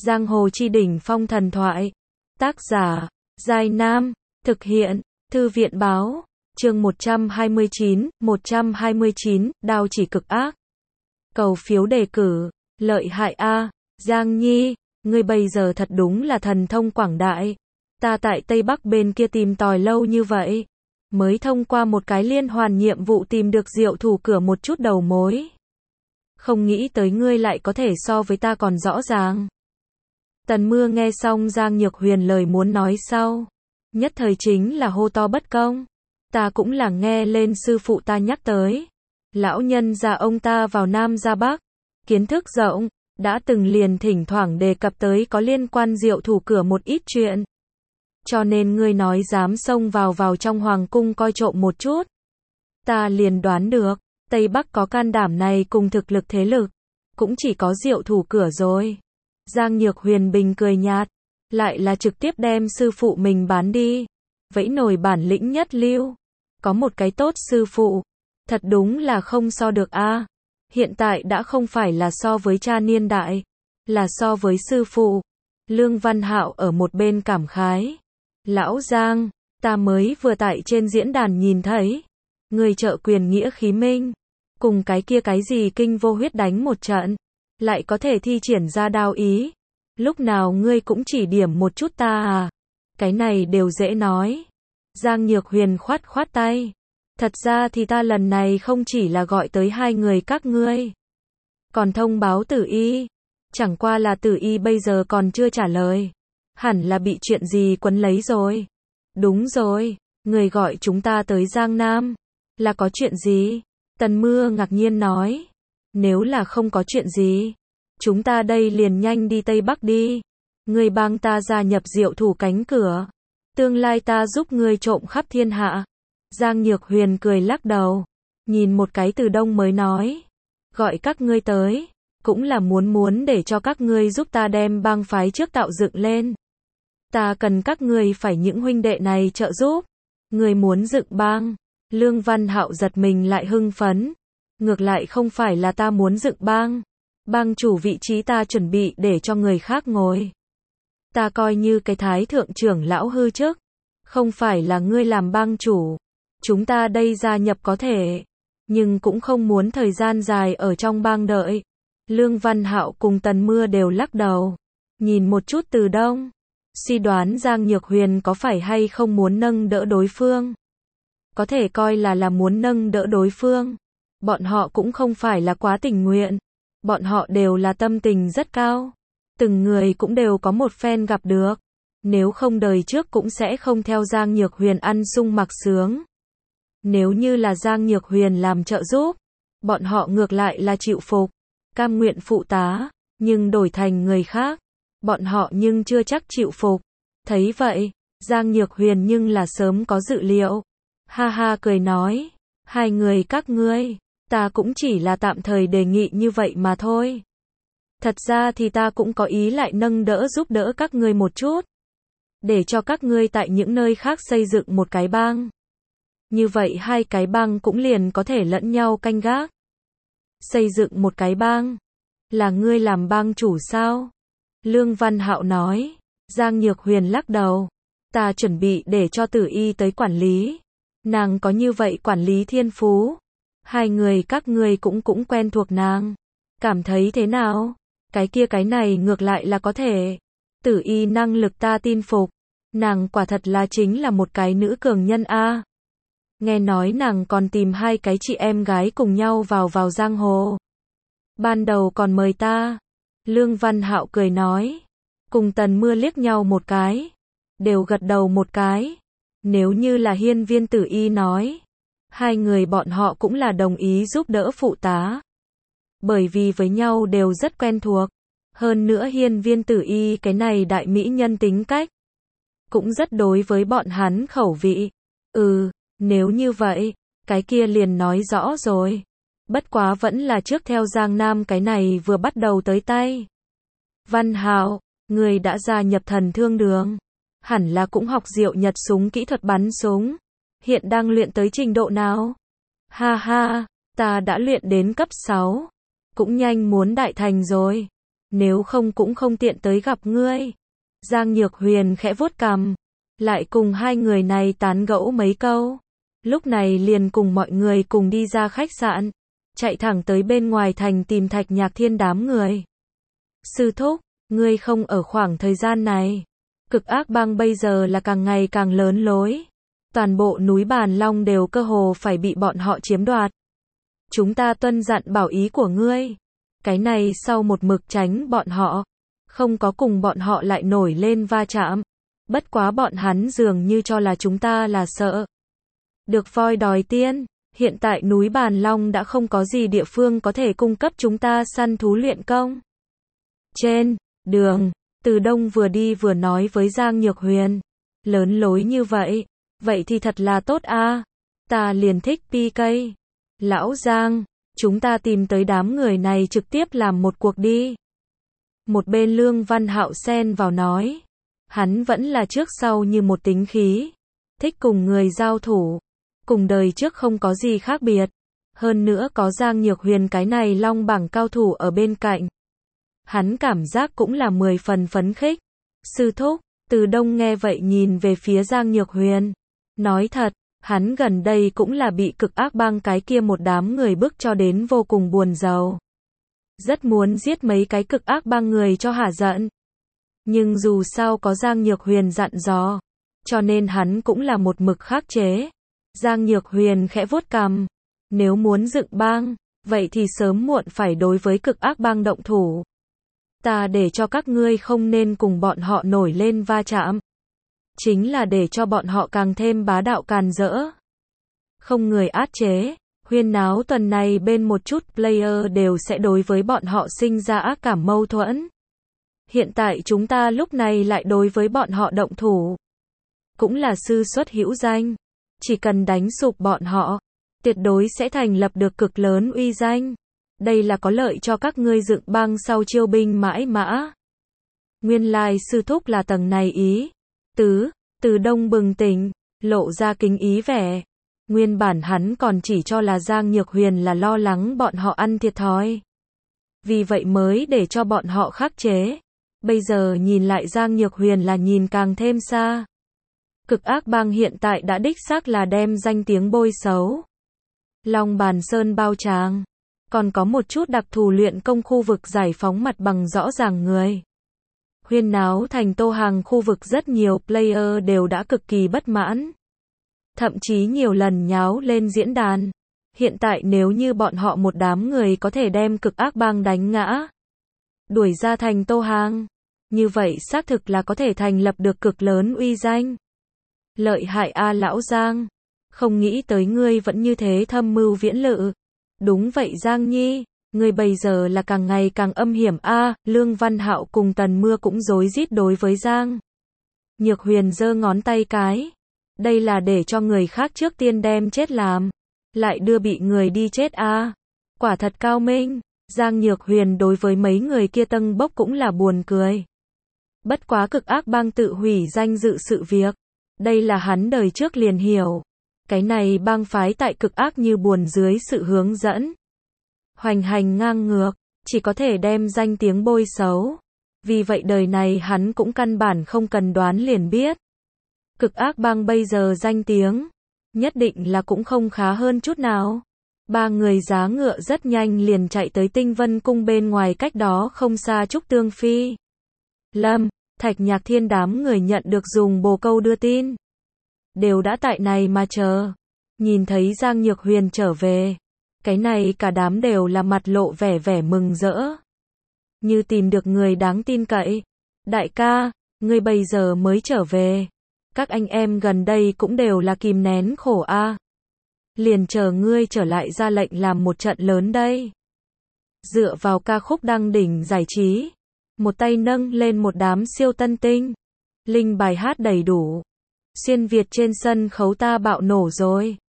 Giang hồ chi đỉnh phong thần thoại. Tác giả, Giai Nam. Thực hiện, Thư viện báo. Chương 129, đao chỉ cực ác. Cầu phiếu đề cử. Lợi hại a, Giang Nhi, ngươi bây giờ thật đúng là thần thông quảng đại. Ta tại Tây Bắc bên kia tìm tòi lâu như vậy, mới thông qua một cái liên hoàn nhiệm vụ tìm được Diệu Thủ cửa một chút đầu mối. Không nghĩ tới ngươi lại có thể so với ta còn rõ ràng. Tần Mưa nghe xong Giang Nhược Huyền lời muốn nói sau, nhất thời chính là hô to bất công. Ta cũng là nghe lên sư phụ ta nhắc tới. Lão nhân già ông ta vào Nam ra Bắc, kiến thức rộng, đã từng liền thỉnh thoảng đề cập tới có liên quan Diệu Thủ cửa một ít chuyện. Cho nên ngươi nói dám xông vào trong hoàng cung coi trộm một chút. Ta liền đoán được, Tây Bắc có can đảm này cùng thực lực thế lực, cũng chỉ có Diệu Thủ cửa rồi. Giang Nhược Huyền bình cười nhạt, lại là trực tiếp đem sư phụ mình bán đi. Vẫy nổi bản lĩnh nhất lưu. Có một cái tốt sư phụ, thật đúng là không so được a. Hiện tại đã không phải là so với cha niên đại, là so với sư phụ. Lương Văn Hạo ở một bên cảm khái. Lão Giang, ta mới vừa tại trên diễn đàn nhìn thấy, người trợ quyền nghĩa khí minh, cùng cái kia cái gì kinh vô huyết đánh một trận, lại có thể thi triển ra đao ý. Lúc nào ngươi cũng chỉ điểm một chút ta à? Cái này đều dễ nói. Giang Nhược Huyền khoát khoát tay. Thật ra thì ta lần này không chỉ là gọi tới hai người các ngươi, còn thông báo Tử Y. Chẳng qua là Tử Y bây giờ còn chưa trả lời. Hẳn là bị chuyện gì quấn lấy rồi. Đúng rồi, người gọi chúng ta tới Giang Nam, là có chuyện gì? Tần Mưa ngạc nhiên nói. Nếu là không có chuyện gì, chúng ta đây liền nhanh đi Tây Bắc đi. Ngươi bang ta gia nhập Diệu Thủ cánh cửa, tương lai ta giúp ngươi trộm khắp thiên hạ. Giang Nhược Huyền cười lắc đầu, nhìn một cái Từ Đông mới nói. Gọi các ngươi tới, cũng là muốn để cho các ngươi giúp ta đem bang phái trước tạo dựng lên. Ta cần các ngươi phải những huynh đệ này trợ giúp. Ngươi muốn dựng bang? Lương Văn Hạo giật mình lại hưng phấn. Ngược lại không phải là ta muốn dựng bang. Bang chủ vị trí ta chuẩn bị để cho người khác ngồi. Ta coi như cái thái thượng trưởng lão hư chức. Không phải là ngươi làm bang chủ. Chúng ta đây gia nhập có thể, nhưng cũng không muốn thời gian dài ở trong bang đợi. Lương Văn Hạo cùng Tần Mưa đều lắc đầu. Nhìn một chút Từ Đông, suy đoán Giang Nhược Huyền có phải hay không muốn nâng đỡ đối phương. Có thể coi là muốn nâng đỡ đối phương. Bọn họ cũng không phải là quá tình nguyện. Bọn họ đều là tâm tình rất cao. Từng người cũng đều có một phen gặp được. Nếu không đời trước cũng sẽ không theo Giang Nhược Huyền ăn sung mặc sướng. Nếu như là Giang Nhược Huyền làm trợ giúp, bọn họ ngược lại là chịu phục, cam nguyện phụ tá, nhưng đổi thành người khác, bọn họ nhưng chưa chắc chịu phục. Thấy vậy, Giang Nhược Huyền nhưng là sớm có dự liệu. Ha ha cười nói, hai người các ngươi, ta cũng chỉ là tạm thời đề nghị như vậy mà thôi. Thật ra thì ta cũng có ý lại nâng đỡ giúp đỡ các ngươi một chút, để cho các ngươi tại những nơi khác xây dựng một cái bang. Như vậy hai cái bang cũng liền có thể lẫn nhau canh gác. Xây dựng một cái bang? Là ngươi làm bang chủ sao? Lương Văn Hạo nói. Giang Nhược Huyền lắc đầu. Ta chuẩn bị để cho Tử Y tới quản lý. Nàng có như vậy quản lý thiên phú. Hai người các ngươi cũng quen thuộc nàng. Cảm thấy thế nào? Cái kia cái này ngược lại là có thể. Tử Y năng lực ta tin phục. Nàng quả thật là chính là một cái nữ cường nhân a. Nghe nói nàng còn tìm hai cái chị em gái cùng nhau vào giang hồ. Ban đầu còn mời ta. Lương Văn Hạo cười nói. Cùng Tần Mưa liếc nhau một cái. Đều gật đầu một cái. Nếu như là Hiên Viên Tử Y nói. Hai người bọn họ cũng là đồng ý giúp đỡ phụ tá. Bởi vì với nhau đều rất quen thuộc. Hơn nữa Hiên Viên Tử Y cái này đại mỹ nhân tính cách. Cũng rất đối với bọn hắn khẩu vị. Nếu như vậy, cái kia liền nói rõ rồi. Bất quá vẫn là trước theo Giang Nam cái này vừa bắt đầu tới tay. Văn Hạo, người đã gia nhập Thần Thương Đường. Hẳn là cũng học Diệu Nhật súng kỹ thuật bắn súng. Hiện đang luyện tới trình độ nào? Ha ha, ta đã luyện đến cấp 6. Cũng nhanh muốn đại thành rồi. nếu không cũng không tiện tới gặp ngươi. Giang Nhược Huyền khẽ vuốt cằm, lại cùng hai người này tán gẫu mấy câu. Lúc này liền cùng mọi người cùng đi ra khách sạn, chạy thẳng tới bên ngoài thành tìm Thạch Nhạc Thiên đám người. Sư thúc, ngươi không ở khoảng thời gian này. Cực ác bang bây giờ là càng ngày càng lớn lối. Toàn bộ núi Bàn Long đều cơ hồ phải bị bọn họ chiếm đoạt. Chúng ta tuân dặn bảo ý của ngươi. Cái này sau một mực tránh bọn họ. Không có cùng bọn họ lại nổi lên va chạm. Bất quá bọn hắn dường như cho là chúng ta là sợ được voi đòi tiên. Hiện tại núi Bàn Long đã không có gì địa phương có thể cung cấp chúng ta săn thú luyện công. Trên đường, Từ Đông vừa đi vừa nói với Giang Nhược Huyền. Lớn lối như vậy, vậy thì thật là tốt a. Ta liền thích PK. Lão Giang, chúng ta tìm tới đám người này trực tiếp làm một cuộc đi. Một bên Lương Văn Hạo xen vào nói. Hắn vẫn là trước sau như một tính khí. Thích cùng người giao thủ. Cùng đời trước không có gì khác biệt. Hơn nữa có Giang Nhược Huyền cái này long bảng cao thủ ở bên cạnh. Hắn cảm giác cũng là 10 phần phấn khích. Sư thúc, Từ Đông nghe vậy nhìn về phía Giang Nhược Huyền. Nói thật, hắn gần đây cũng là bị cực ác bang cái kia một đám người bức cho đến vô cùng buồn rầu. Rất muốn giết mấy cái cực ác bang người cho hả giận. Nhưng dù sao có Giang Nhược Huyền dặn dò, cho nên hắn cũng là một mực khắc chế. Giang Nhược Huyền khẽ vuốt cằm. Nếu muốn dựng bang, vậy thì sớm muộn phải đối với cực ác bang động thủ. Ta để cho các ngươi không nên cùng bọn họ nổi lên va chạm. Chính là để cho bọn họ càng thêm bá đạo càn rỡ. Không người át chế, huyên náo tuần này bên một chút player đều sẽ đối với bọn họ sinh ra ác cảm mâu thuẫn. Hiện tại chúng ta lúc này lại đối với bọn họ động thủ. Cũng là sư xuất hữu danh. Chỉ cần đánh sụp bọn họ, tuyệt đối sẽ thành lập được cực lớn uy danh. Đây là có lợi cho các ngươi dựng bang sau chiêu binh mãi mã. Nguyên lai sư thúc là tầng này ý. Từ Đông bừng tỉnh, lộ ra kính ý vẻ. Nguyên bản hắn còn chỉ cho là Giang Nhược Huyền là lo lắng bọn họ ăn thiệt thòi. Vì vậy mới để cho bọn họ khắc chế. Bây giờ nhìn lại Giang Nhược Huyền là nhìn càng thêm xa. Cực ác bang hiện tại đã đích xác là đem danh tiếng bôi xấu. Long Bàn Sơn bao tràng. Còn có một chút đặc thù luyện công khu vực giải phóng mặt bằng rõ ràng người. Huyên náo thành Tô Hàng khu vực rất nhiều player đều đã cực kỳ bất mãn. Thậm chí nhiều lần nháo lên diễn đàn. Hiện tại nếu như bọn họ một đám người có thể đem cực ác bang đánh ngã, đuổi ra thành Tô Hàng, như vậy xác thực là có thể thành lập được cực lớn uy danh. Lợi hại a lão Giang. Không nghĩ tới ngươi vẫn như thế thâm mưu viễn lự. Đúng vậy Giang Nhi, ngươi bây giờ là càng ngày càng âm hiểm a. Lương Văn Hạo cùng Tần Mưa cũng rối rít đối với Giang Nhược Huyền giơ ngón tay cái. Đây là để cho người khác trước tiên đem chết làm, lại đưa bị người đi chết a. Quả thật cao minh. Giang Nhược Huyền đối với mấy người kia tâng bốc cũng là buồn cười. Bất quá cực ác bang tự hủy danh dự sự việc. Đây là hắn đời trước liền hiểu. Cái này bang phái tại cực ác như buồn dưới sự hướng dẫn. Hoành hành ngang ngược, chỉ có thể đem danh tiếng bôi xấu. Vì vậy đời này hắn cũng căn bản không cần đoán liền biết. Cực ác bang bây giờ danh tiếng, nhất định là cũng không khá hơn chút nào. Ba người giá ngựa rất nhanh liền chạy tới Tinh Vân Cung bên ngoài cách đó không xa Trúc Tương Phi. Lâm, Thạch Nhạc Thiên đám người nhận được dùng bồ câu đưa tin. Đều đã tại này mà chờ. Nhìn thấy Giang Nhược Huyền trở về. Cái này cả đám đều là mặt lộ vẻ mừng rỡ. Như tìm được người đáng tin cậy. Đại ca, ngươi bây giờ mới trở về. Các anh em gần đây cũng đều là kìm nén khổ a. Liền chờ ngươi trở lại ra lệnh làm một trận lớn đây. Dựa vào ca khúc đăng đỉnh giải trí. Một tay nâng lên một đám siêu tân tinh. Linh bài hát đầy đủ. Xuyên Việt trên sân khấu ta bạo nổ rồi.